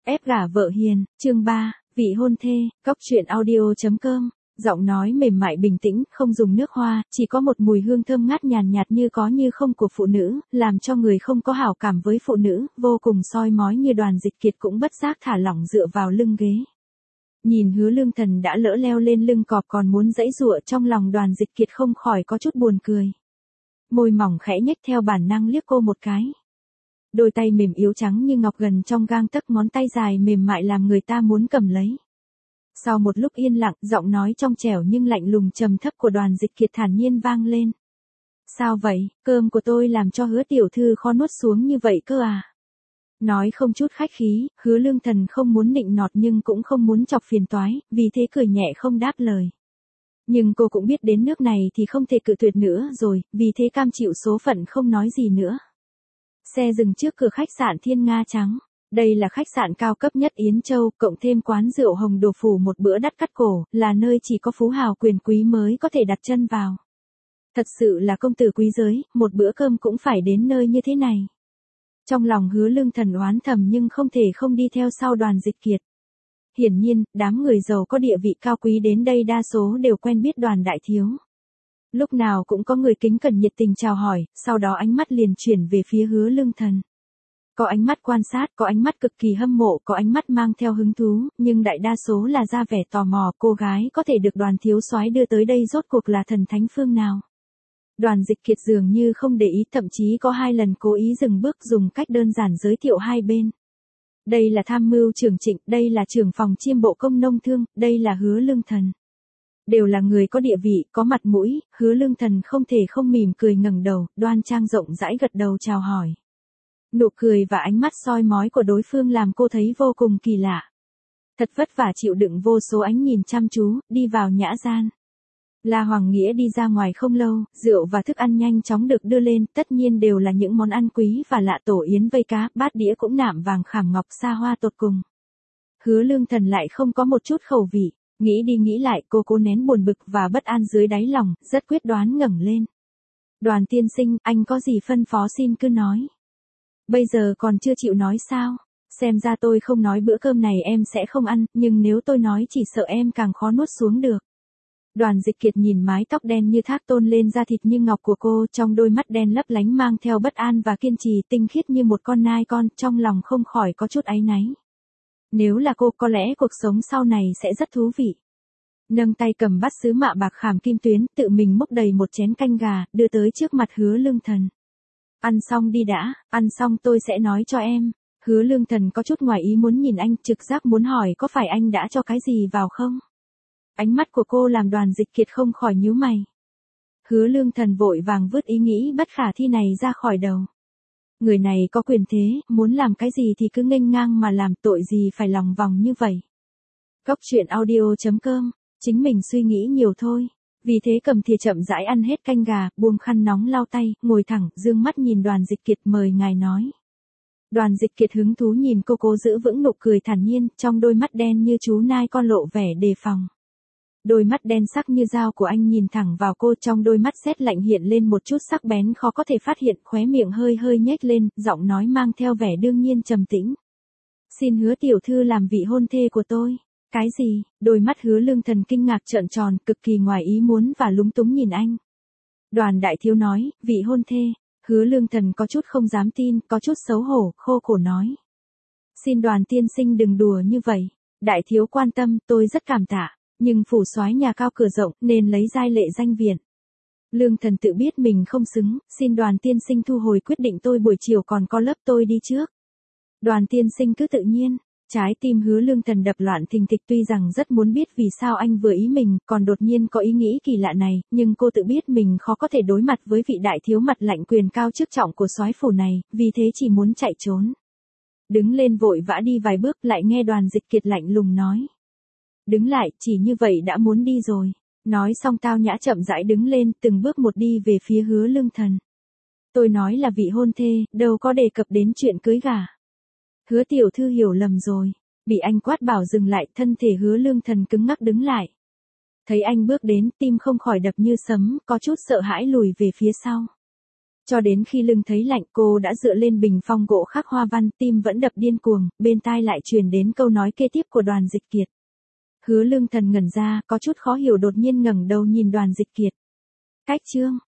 Ép gả vợ hiền, chương 3, vị hôn thê, cóc truyện audio.com. Giọng nói mềm mại bình tĩnh, không dùng nước hoa, chỉ có một mùi hương thơm ngát nhàn nhạt như có như không của phụ nữ, làm cho người không có hảo cảm với phụ nữ, vô cùng soi mói như Đoàn Dịch Kiệt cũng bất giác thả lỏng dựa vào lưng ghế. Nhìn Hứa Lương Thần đã lỡ leo lên lưng cọp còn muốn giãy giụa, trong lòng Đoàn Dịch Kiệt không khỏi có chút buồn cười. Môi mỏng khẽ nhếch theo bản năng liếc cô một cái. Đôi tay mềm yếu trắng như ngọc gần trong gang tấc, ngón tay dài mềm mại làm người ta muốn cầm lấy. Sau một lúc yên lặng, giọng nói trong trẻo nhưng lạnh lùng trầm thấp của Đoàn Dịch Kiệt thản nhiên vang lên. Sao vậy, cơm của tôi làm cho Hứa tiểu thư khó nuốt xuống như vậy cơ à? Nói không chút khách khí, Hứa Lương Thần không muốn nịnh nọt nhưng cũng không muốn chọc phiền toái, vì thế cười nhẹ không đáp lời. Nhưng cô cũng biết đến nước này thì không thể cự tuyệt nữa rồi, vì thế cam chịu số phận không nói gì nữa. Xe dừng trước cửa khách sạn Thiên Nga Trắng. Đây là khách sạn cao cấp nhất Yến Châu, cộng thêm quán rượu Hồng Đồ Phủ một bữa đắt cắt cổ, là nơi chỉ có phú hào quyền quý mới có thể đặt chân vào. Thật sự là công tử quý giới, một bữa cơm cũng phải đến nơi như thế này. Trong lòng Hứa Lương Thần oán thầm nhưng không thể không đi theo sau Đoàn Dịch Kiệt. Hiển nhiên, đám người giàu có địa vị cao quý đến đây đa số đều quen biết Đoàn đại thiếu. Lúc nào cũng có người kính cẩn nhiệt tình chào hỏi, sau đó ánh mắt liền chuyển về phía Hứa Lương Thần. Có ánh mắt quan sát, có ánh mắt cực kỳ hâm mộ, có ánh mắt mang theo hứng thú, nhưng đại đa số là ra vẻ tò mò, cô gái có thể được Đoàn thiếu soái đưa tới đây rốt cuộc là thần thánh phương nào. Đoàn Dịch Kiệt dường như không để ý, thậm chí có 2 lần cố ý dừng bước dùng cách đơn giản giới thiệu hai bên. Đây là tham mưu trưởng Trịnh, đây là trưởng phòng chiêm bộ công nông thương, đây là Hứa Lương Thần. Đều là người có địa vị, có mặt mũi, Hứa Lương Thần không thể không mỉm cười ngẩng đầu, đoan trang rộng rãi gật đầu chào hỏi. Nụ cười và ánh mắt soi mói của đối phương làm cô thấy vô cùng kỳ lạ. Thật vất vả chịu đựng vô số ánh nhìn chăm chú, đi vào nhã gian. La Hoàng Nghĩa đi ra ngoài không lâu, rượu và thức ăn nhanh chóng được đưa lên, tất nhiên đều là những món ăn quý và lạ, tổ yến vây cá, bát đĩa cũng nạm vàng khảm ngọc xa hoa tột cùng. Hứa Lương Thần lại không có một chút khẩu vị, nghĩ đi nghĩ lại cô cố nén buồn bực và bất an dưới đáy lòng, rất quyết đoán ngẩng lên. Đoàn tiên sinh, anh có gì phân phó xin cứ nói. Bây giờ còn chưa chịu nói sao? Xem ra tôi không nói bữa cơm này em sẽ không ăn, nhưng nếu tôi nói chỉ sợ em càng khó nuốt xuống được. Đoàn Dịch Kiệt nhìn mái tóc đen như thác tôn lên da thịt như ngọc của cô, trong đôi mắt đen lấp lánh mang theo bất an và kiên trì, tinh khiết như một con nai con, trong lòng không khỏi có chút áy náy. Nếu là cô, có lẽ cuộc sống sau này sẽ rất thú vị. Nâng tay cầm bát sứ mạ bạc khảm kim tuyến, tự mình múc đầy một chén canh gà, đưa tới trước mặt Hứa Lương Thần. Ăn xong đi đã, ăn xong tôi sẽ nói cho em. Hứa Lương Thần có chút ngoài ý muốn nhìn anh, trực giác muốn hỏi có phải anh đã cho cái gì vào không? Ánh mắt của cô làm Đoàn Dịch Kiệt không khỏi nhíu mày. Hứa Lương Thần vội vàng vứt ý nghĩ bất khả thi này ra khỏi đầu. Người này có quyền thế, muốn làm cái gì thì cứ nghênh ngang mà làm, tội gì phải lòng vòng như vậy. Cóc truyện audio.com, chính mình suy nghĩ nhiều thôi. Vì thế cầm thìa chậm rãi ăn hết canh gà, buông khăn nóng lau tay, ngồi thẳng, dương mắt nhìn Đoàn Dịch Kiệt, mời ngài nói. Đoàn Dịch Kiệt hứng thú nhìn cô, cố giữ vững nụ cười thản nhiên, trong đôi mắt đen như chú nai con lộ vẻ đề phòng. Đôi mắt đen sắc như dao của anh nhìn thẳng vào cô, trong đôi mắt sét lạnh hiện lên một chút sắc bén khó có thể phát hiện, khóe miệng hơi hơi nhếch lên, giọng nói mang theo vẻ đương nhiên trầm tĩnh. Xin Hứa tiểu thư làm vị hôn thê của tôi. Cái gì? Đôi mắt Hứa Lương Thần kinh ngạc trợn tròn, cực kỳ ngoài ý muốn và lúng túng nhìn anh. Đoàn đại thiếu nói, vị hôn thê. Hứa Lương Thần có chút không dám tin, có chút xấu hổ, khô khổ nói. Xin Đoàn tiên sinh đừng đùa như vậy. Đại thiếu quan tâm, tôi rất cảm tạ. Nhưng phủ soái nhà cao cửa rộng nên lấy giai lệ danh viện. Lương Thần tự biết mình không xứng, xin Đoàn tiên sinh thu hồi quyết định, tôi buổi chiều còn có lớp, tôi đi trước. Đoàn tiên sinh cứ tự nhiên. Trái tim Hứa Lương Thần đập loạn thình thịch, tuy rằng rất muốn biết vì sao anh vừa ý mình, còn đột nhiên có ý nghĩ kỳ lạ này, nhưng cô tự biết mình khó có thể đối mặt với vị đại thiếu mặt lạnh quyền cao chức trọng của soái phủ này, vì thế chỉ muốn chạy trốn. Đứng lên vội vã đi vài bước, lại nghe Đoàn Dịch Kiệt lạnh lùng nói. Đứng lại, chỉ như vậy đã muốn đi rồi. Nói xong tao nhã chậm rãi đứng lên, từng bước một đi về phía Hứa Lương Thần. Tôi nói là vị hôn thê, đâu có đề cập đến chuyện cưới gả. Hứa tiểu thư hiểu lầm rồi. Bị anh quát bảo dừng lại, thân thể Hứa Lương Thần cứng ngắc đứng lại. Thấy anh bước đến, tim không khỏi đập như sấm, có chút sợ hãi lùi về phía sau. Cho đến khi lưng thấy lạnh cô đã dựa lên bình phong gỗ khắc hoa văn, tim vẫn đập điên cuồng, bên tai lại truyền đến câu nói kế tiếp của Đoàn Dịch Kiệt. Hứa Lương Thần ngẩn ra, có chút khó hiểu đột nhiên ngẩng đầu nhìn Đoàn Dịch Kiệt. Cách chương